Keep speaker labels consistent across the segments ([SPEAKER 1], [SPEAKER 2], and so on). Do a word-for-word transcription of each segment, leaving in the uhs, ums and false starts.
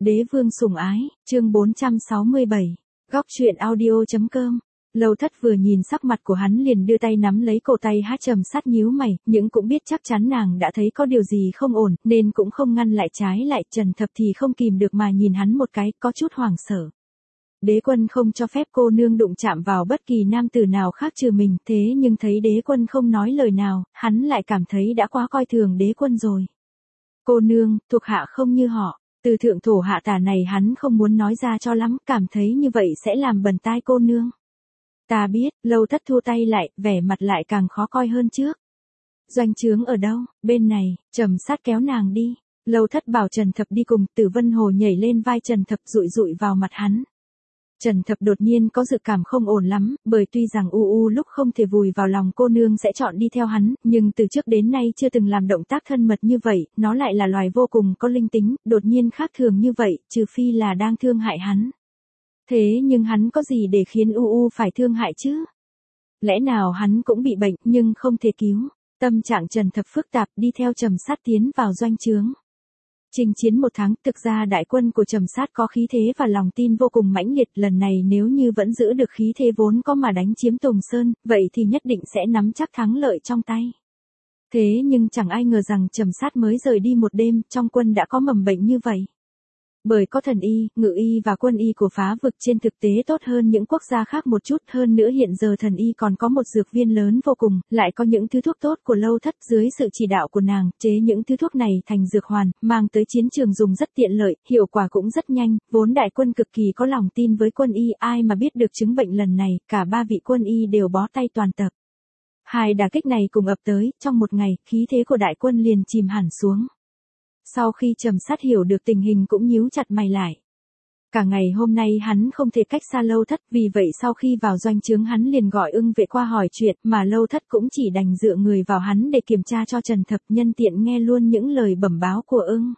[SPEAKER 1] Đế vương sủng ái, chương bốn trăm sáu mươi bảy, góc truyện audio.com. Lâu Thất vừa nhìn sắc mặt của hắn liền đưa tay nắm lấy cổ tay Hát Trầm Sát nhíu mày, nhưng cũng biết chắc chắn nàng đã thấy có điều gì không ổn, nên cũng không ngăn lại, trái lại Trần Thập thì không kìm được mà nhìn hắn một cái, có chút hoảng sợ. Đế quân không cho phép cô nương đụng chạm vào bất kỳ nam tử nào khác trừ mình, thế nhưng thấy đế quân không nói lời nào, hắn lại cảm thấy đã quá coi thường đế quân rồi. Cô nương, thuộc hạ không như họ. Từ thượng thổ hạ tả này hắn không muốn nói ra cho lắm, cảm thấy như vậy sẽ làm bần tai cô nương. Ta biết, Lâu Thất thu tay lại, vẻ mặt lại càng khó coi hơn trước. Doanh trướng ở đâu? Bên này. Trầm Sát kéo nàng đi. Lâu Thất bảo Trần Thập đi cùng, Tử Vân Hồ nhảy lên vai Trần Thập dụi dụi vào mặt hắn. Trần Thập đột nhiên có dự cảm không ổn lắm, bởi tuy rằng u u lúc không thể vùi vào lòng cô nương sẽ chọn đi theo hắn, nhưng từ trước đến nay chưa từng làm động tác thân mật như vậy, nó lại là loài vô cùng có linh tính, đột nhiên khác thường như vậy, trừ phi là đang thương hại hắn. Thế nhưng hắn có gì để khiến u u phải thương hại chứ? Lẽ nào hắn cũng bị bệnh nhưng không thể cứu? Tâm trạng Trần Thập phức tạp, đi theo Trầm Sát tiến vào doanh trướng. Chinh chiến một tháng, thực ra đại quân của Trầm Sát có khí thế và lòng tin vô cùng mãnh liệt, lần này nếu như vẫn giữ được khí thế vốn có mà đánh chiếm Tùng Sơn, vậy thì nhất định sẽ nắm chắc thắng lợi trong tay. Thế nhưng chẳng ai ngờ rằng Trầm Sát mới rời đi một đêm, trong quân đã có mầm bệnh như vậy. Bởi có thần y, ngự y và quân y của phá vực trên thực tế tốt hơn những quốc gia khác một chút, hơn nữa hiện giờ thần y còn có một dược viên lớn vô cùng, lại có những thứ thuốc tốt của Lâu Thất dưới sự chỉ đạo của nàng, chế những thứ thuốc này thành dược hoàn, mang tới chiến trường dùng rất tiện lợi, hiệu quả cũng rất nhanh, vốn đại quân cực kỳ có lòng tin với quân y, ai mà biết được chứng bệnh lần này, cả ba vị quân y đều bó tay toàn tập. Hai đả kích này cùng ập tới, trong một ngày, khí thế của đại quân liền chìm hẳn xuống. Sau khi Trầm Sát hiểu được tình hình cũng nhíu chặt mày lại. Cả ngày hôm nay hắn không thể cách xa Lâu Thất, vì vậy sau khi vào doanh trướng hắn liền gọi Ưng Vệ qua hỏi chuyện, mà Lâu Thất cũng chỉ đành dựa người vào hắn để kiểm tra cho Trần Thập, nhân tiện nghe luôn những lời bẩm báo của Ưng.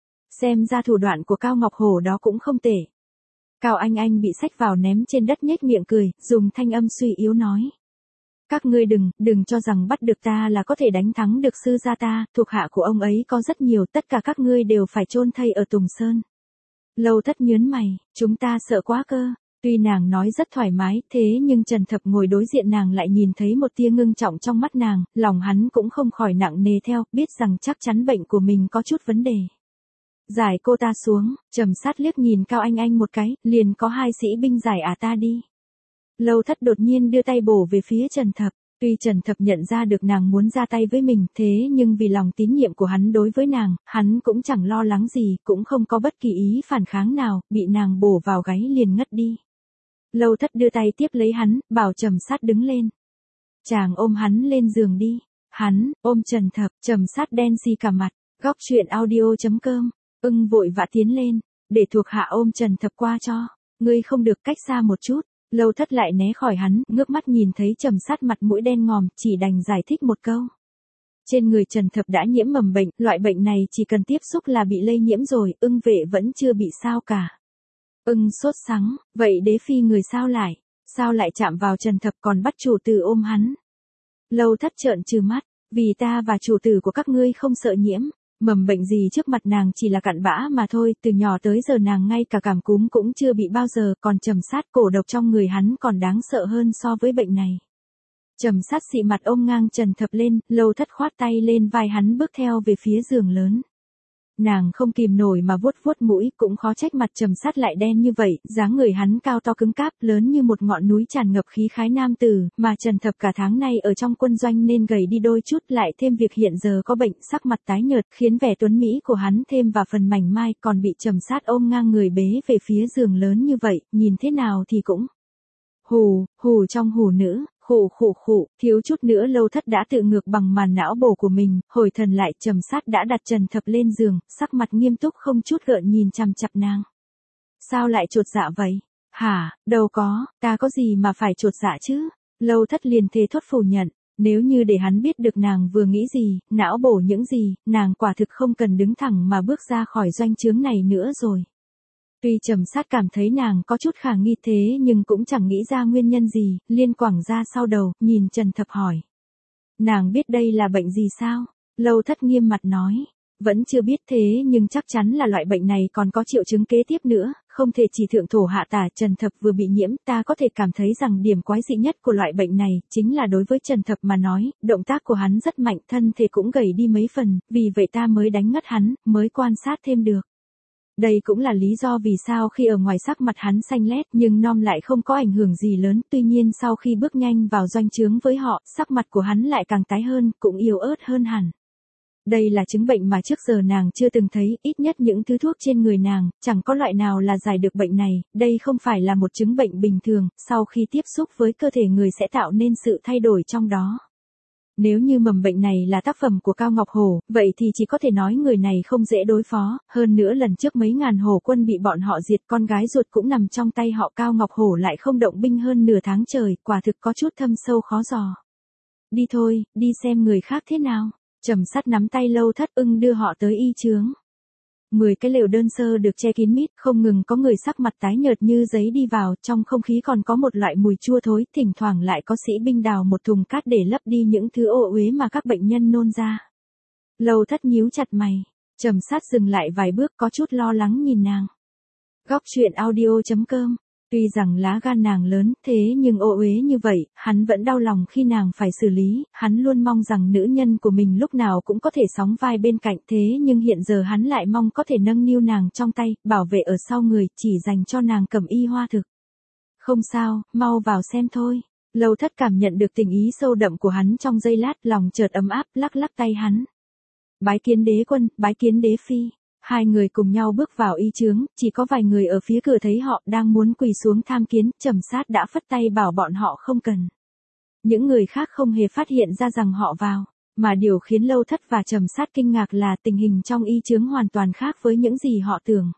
[SPEAKER 1] Xem ra thủ đoạn của Cao Ngọc Hổ đó cũng không tệ. Cao Anh Anh bị xách vào ném trên đất nhếch miệng cười, dùng thanh âm suy yếu nói. Các ngươi đừng, đừng cho rằng bắt được ta là có thể đánh thắng được sư gia ta, thuộc hạ của ông ấy có rất nhiều, tất cả các ngươi đều phải chôn thây ở Tùng Sơn. Lâu Thất nhớn mày, chúng ta sợ quá cơ. Tuy nàng nói rất thoải mái, thế nhưng Trần Thập ngồi đối diện nàng lại nhìn thấy một tia ngưng trọng trong mắt nàng, lòng hắn cũng không khỏi nặng nề theo, biết rằng chắc chắn bệnh của mình có chút vấn đề. Giải cô ta xuống, Trầm Sát liếc nhìn Cao Anh Anh một cái, liền có hai sĩ binh giải ả ta đi. Lâu Thất đột nhiên đưa tay bổ về phía Trần Thập, tuy Trần Thập nhận ra được nàng muốn ra tay với mình, thế nhưng vì lòng tín nhiệm của hắn đối với nàng, hắn cũng chẳng lo lắng gì, cũng không có bất kỳ ý phản kháng nào, bị nàng bổ vào gáy liền ngất đi. Lâu Thất đưa tay tiếp lấy hắn, bảo Trầm Sát đứng lên. Chàng ôm hắn lên giường đi. Hắn, ôm Trần Thập, Trầm Sát đen xì cả mặt, góc truyện audio.com, Ưng vội vã tiến lên, để thuộc hạ ôm Trần Thập qua cho, ngươi không được cách xa một chút. Lâu Thất lại né khỏi hắn, ngước mắt nhìn thấy Trầm Sát mặt mũi đen ngòm, chỉ đành giải thích một câu. Trên người Trần Thập đã nhiễm mầm bệnh, loại bệnh này chỉ cần tiếp xúc là bị lây nhiễm rồi, Ưng Vệ vẫn chưa bị sao cả. Ưng sốt sắng, vậy đế phi người sao lại, sao lại chạm vào Trần Thập còn bắt chủ tử ôm hắn. Lâu Thất trợn trừ mắt, vì ta và chủ tử của các ngươi không sợ nhiễm. Mầm bệnh gì trước mặt nàng chỉ là cặn bã mà thôi, từ nhỏ tới giờ nàng ngay cả cảm cúm cũng chưa bị bao giờ, còn Trầm Sát cổ độc trong người hắn còn đáng sợ hơn so với bệnh này. Trầm Sát xị mặt ôm ngang Trần Thập lên, Lâu Thất khoát tay lên vai hắn bước theo về phía giường lớn. Nàng không kìm nổi mà vuốt vuốt mũi, cũng khó trách mặt Trầm Sát lại đen như vậy, dáng người hắn cao to cứng cáp, lớn như một ngọn núi tràn ngập khí khái nam tử, mà Trần Thập cả tháng nay ở trong quân doanh nên gầy đi đôi chút, lại thêm việc hiện giờ có bệnh, sắc mặt tái nhợt, khiến vẻ tuấn mỹ của hắn thêm vào phần mảnh mai, còn bị Trầm Sát ôm ngang người bế về phía giường lớn như vậy, nhìn thế nào thì cũng hù, hù trong hù nữ. Khụ khụ khụ, thiếu chút nữa Lâu Thất đã tự ngược bằng màn não bổ của mình, hồi thần lại Trầm Sát đã đặt Trần Thập lên giường, sắc mặt nghiêm túc không chút gợn nhìn chằm chằm nàng. Sao lại chột dạ vậy? Hả, đâu có, ta có gì mà phải chột dạ chứ? Lâu Thất liền thề thốt phủ nhận, nếu như để hắn biết được nàng vừa nghĩ gì, não bổ những gì, nàng quả thực không cần đứng thẳng mà bước ra khỏi doanh trướng này nữa rồi. Tuy Trầm Sát cảm thấy nàng có chút khả nghi thế nhưng cũng chẳng nghĩ ra nguyên nhân gì, liên quẳng ra sau đầu, nhìn Trần Thập hỏi. Nàng biết đây là bệnh gì sao? Lâu Thất nghiêm mặt nói. Vẫn chưa biết thế nhưng chắc chắn là loại bệnh này còn có triệu chứng kế tiếp nữa, không thể chỉ thượng thổ hạ tả. Trần Thập vừa bị nhiễm, ta có thể cảm thấy rằng điểm quái dị nhất của loại bệnh này, chính là đối với Trần Thập mà nói, động tác của hắn rất mạnh, thân thể cũng gầy đi mấy phần, vì vậy ta mới đánh ngất hắn, mới quan sát thêm được. Đây cũng là lý do vì sao khi ở ngoài sắc mặt hắn xanh lét nhưng non lại không có ảnh hưởng gì lớn, tuy nhiên sau khi bước nhanh vào doanh trướng với họ, sắc mặt của hắn lại càng tái hơn, cũng yếu ớt hơn hẳn. Đây là chứng bệnh mà trước giờ nàng chưa từng thấy, ít nhất những thứ thuốc trên người nàng, chẳng có loại nào là giải được bệnh này, đây không phải là một chứng bệnh bình thường, sau khi tiếp xúc với cơ thể người sẽ tạo nên sự thay đổi trong đó. Nếu như mầm bệnh này là tác phẩm của Cao Ngọc Hổ, vậy thì chỉ có thể nói người này không dễ đối phó, hơn nữa lần trước mấy ngàn hổ quân bị bọn họ diệt, con gái ruột cũng nằm trong tay họ, Cao Ngọc Hổ lại không động binh hơn nửa tháng trời, quả thực có chút thâm sâu khó dò. Đi thôi, đi xem người khác thế nào. Trầm Sát nắm tay Lâu Thất Ưng đưa họ tới y chướng. Mười cái lều đơn sơ được che kín mít, không ngừng có người sắc mặt tái nhợt như giấy đi vào, trong không khí còn có một loại mùi chua thối, thỉnh thoảng lại có sĩ binh đào một thùng cát để lấp đi những thứ ô uế mà các bệnh nhân nôn ra. Lâu Thất nhíu chặt mày, Trầm Sát dừng lại vài bước có chút lo lắng nhìn nàng. Góc truyện audio chấm com. Tuy rằng lá gan nàng lớn, thế nhưng ô uế như vậy, hắn vẫn đau lòng khi nàng phải xử lý, hắn luôn mong rằng nữ nhân của mình lúc nào cũng có thể sóng vai bên cạnh, thế nhưng hiện giờ hắn lại mong có thể nâng niu nàng trong tay, bảo vệ ở sau người, chỉ dành cho nàng cẩm y hoa thực. Không sao, mau vào xem thôi. Lâu Thất cảm nhận được tình ý sâu đậm của hắn trong giây lát, lòng chợt ấm áp, lắc lắc tay hắn. Bái kiến đế quân, bái kiến đế phi. Hai người cùng nhau bước vào y chướng, chỉ có vài người ở phía cửa thấy họ đang muốn quỳ xuống tham kiến, Trầm Sát đã phất tay bảo bọn họ không cần. Những người khác không hề phát hiện ra rằng họ vào, mà điều khiến Lâu Thất và Trầm Sát kinh ngạc là tình hình trong y chướng hoàn toàn khác với những gì họ tưởng.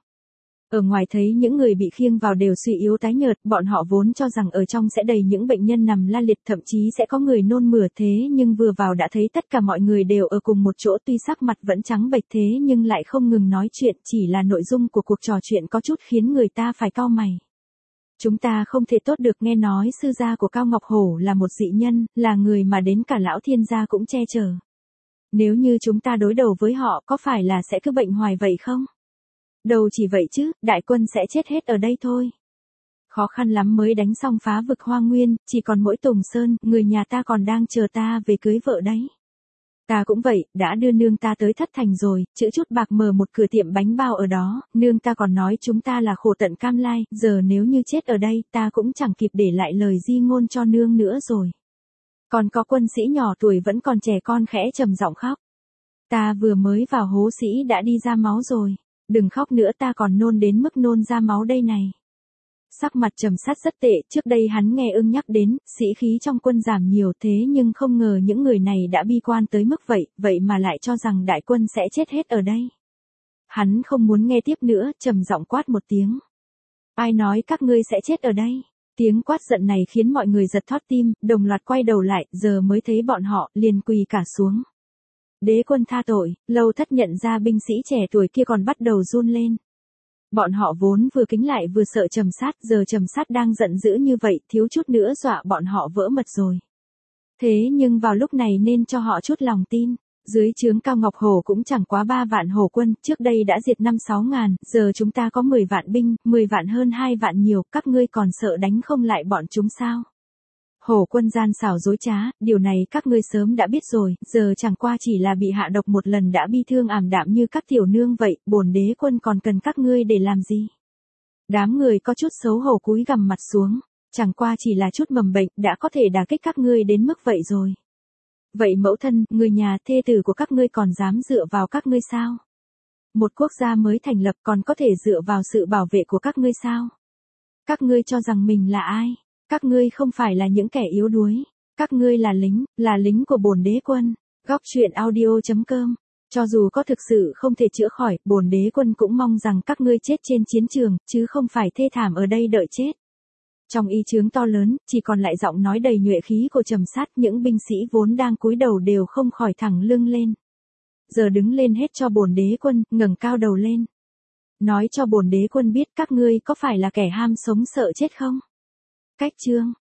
[SPEAKER 1] Ở ngoài thấy những người bị khiêng vào đều suy yếu tái nhợt, bọn họ vốn cho rằng ở trong sẽ đầy những bệnh nhân nằm la liệt, thậm chí sẽ có người nôn mửa, thế nhưng vừa vào đã thấy tất cả mọi người đều ở cùng một chỗ, tuy sắc mặt vẫn trắng bệch thế nhưng lại không ngừng nói chuyện, chỉ là nội dung của cuộc trò chuyện có chút khiến người ta phải cau mày. Chúng ta không thể tốt được, nghe nói sư gia của Cao Ngọc Hổ là một dị nhân, là người mà đến cả lão thiên gia cũng che chở. Nếu như chúng ta đối đầu với họ có phải là sẽ cứ bệnh hoài vậy không? Đâu chỉ vậy chứ, đại quân sẽ chết hết ở đây thôi. Khó khăn lắm mới đánh xong phá vực Hoang Nguyên, chỉ còn mỗi Tùng Sơn, người nhà ta còn đang chờ ta về cưới vợ đấy. Ta cũng vậy, đã đưa nương ta tới Thất Thành rồi, chữ chút bạc mở một cửa tiệm bánh bao ở đó, nương ta còn nói chúng ta là khổ tận cam lai, giờ nếu như chết ở đây, ta cũng chẳng kịp để lại lời di ngôn cho nương nữa rồi. Còn có quân sĩ nhỏ tuổi vẫn còn trẻ con khẽ trầm giọng khóc. Ta vừa mới vào hố sĩ đã đi ra máu rồi. Đừng khóc nữa, ta còn nôn đến mức nôn ra máu đây này. Sắc mặt Trầm Sát rất tệ, trước đây hắn nghe Ưng nhắc đến, sĩ khí trong quân giảm nhiều, thế nhưng không ngờ những người này đã bi quan tới mức vậy, vậy mà lại cho rằng đại quân sẽ chết hết ở đây. Hắn không muốn nghe tiếp nữa, trầm giọng quát một tiếng. Ai nói các ngươi sẽ chết ở đây? Tiếng quát giận này khiến mọi người giật thót tim, đồng loạt quay đầu lại, giờ mới thấy bọn họ, liền quỳ cả xuống. Đế quân tha tội. Lâu Thất nhận ra binh sĩ trẻ tuổi kia còn bắt đầu run lên. Bọn họ vốn vừa kính lại vừa sợ Trầm Sát, giờ Trầm Sát đang giận dữ như vậy, thiếu chút nữa dọa bọn họ vỡ mật rồi. Thế nhưng vào lúc này nên cho họ chút lòng tin. Dưới trướng Cao Ngọc Hổ cũng chẳng quá ba vạn hổ quân, trước đây đã diệt năm sáu ngàn, giờ chúng ta có mười vạn binh, mười vạn hơn hai vạn nhiều, các ngươi còn sợ đánh không lại bọn chúng sao? Hổ quân gian xảo dối trá, điều này các ngươi sớm đã biết rồi, giờ chẳng qua chỉ là bị hạ độc một lần đã bi thương ảm đạm như các tiểu nương vậy, bổn đế quân còn cần các ngươi để làm gì? Đám người có chút xấu hổ cúi gằm mặt xuống, chẳng qua chỉ là chút mầm bệnh, đã có thể đả kích các ngươi đến mức vậy rồi. Vậy mẫu thân, người nhà, thê tử của các ngươi còn dám dựa vào các ngươi sao? Một quốc gia mới thành lập còn có thể dựa vào sự bảo vệ của các ngươi sao? Các ngươi cho rằng mình là ai? Các ngươi không phải là những kẻ yếu đuối. Các ngươi là lính, là lính của bổn đế quân. Góc truyện audio chấm com. Cho dù có thực sự không thể chữa khỏi, bổn đế quân cũng mong rằng các ngươi chết trên chiến trường, chứ không phải thê thảm ở đây đợi chết. Trong y chướng to lớn, chỉ còn lại giọng nói đầy nhuệ khí của Trầm Sát, những binh sĩ vốn đang cúi đầu đều không khỏi thẳng lưng lên. Giờ đứng lên hết cho bổn đế quân, ngẩng cao đầu lên. Nói cho bổn đế quân biết các ngươi có phải là kẻ ham sống sợ chết không? Cách chương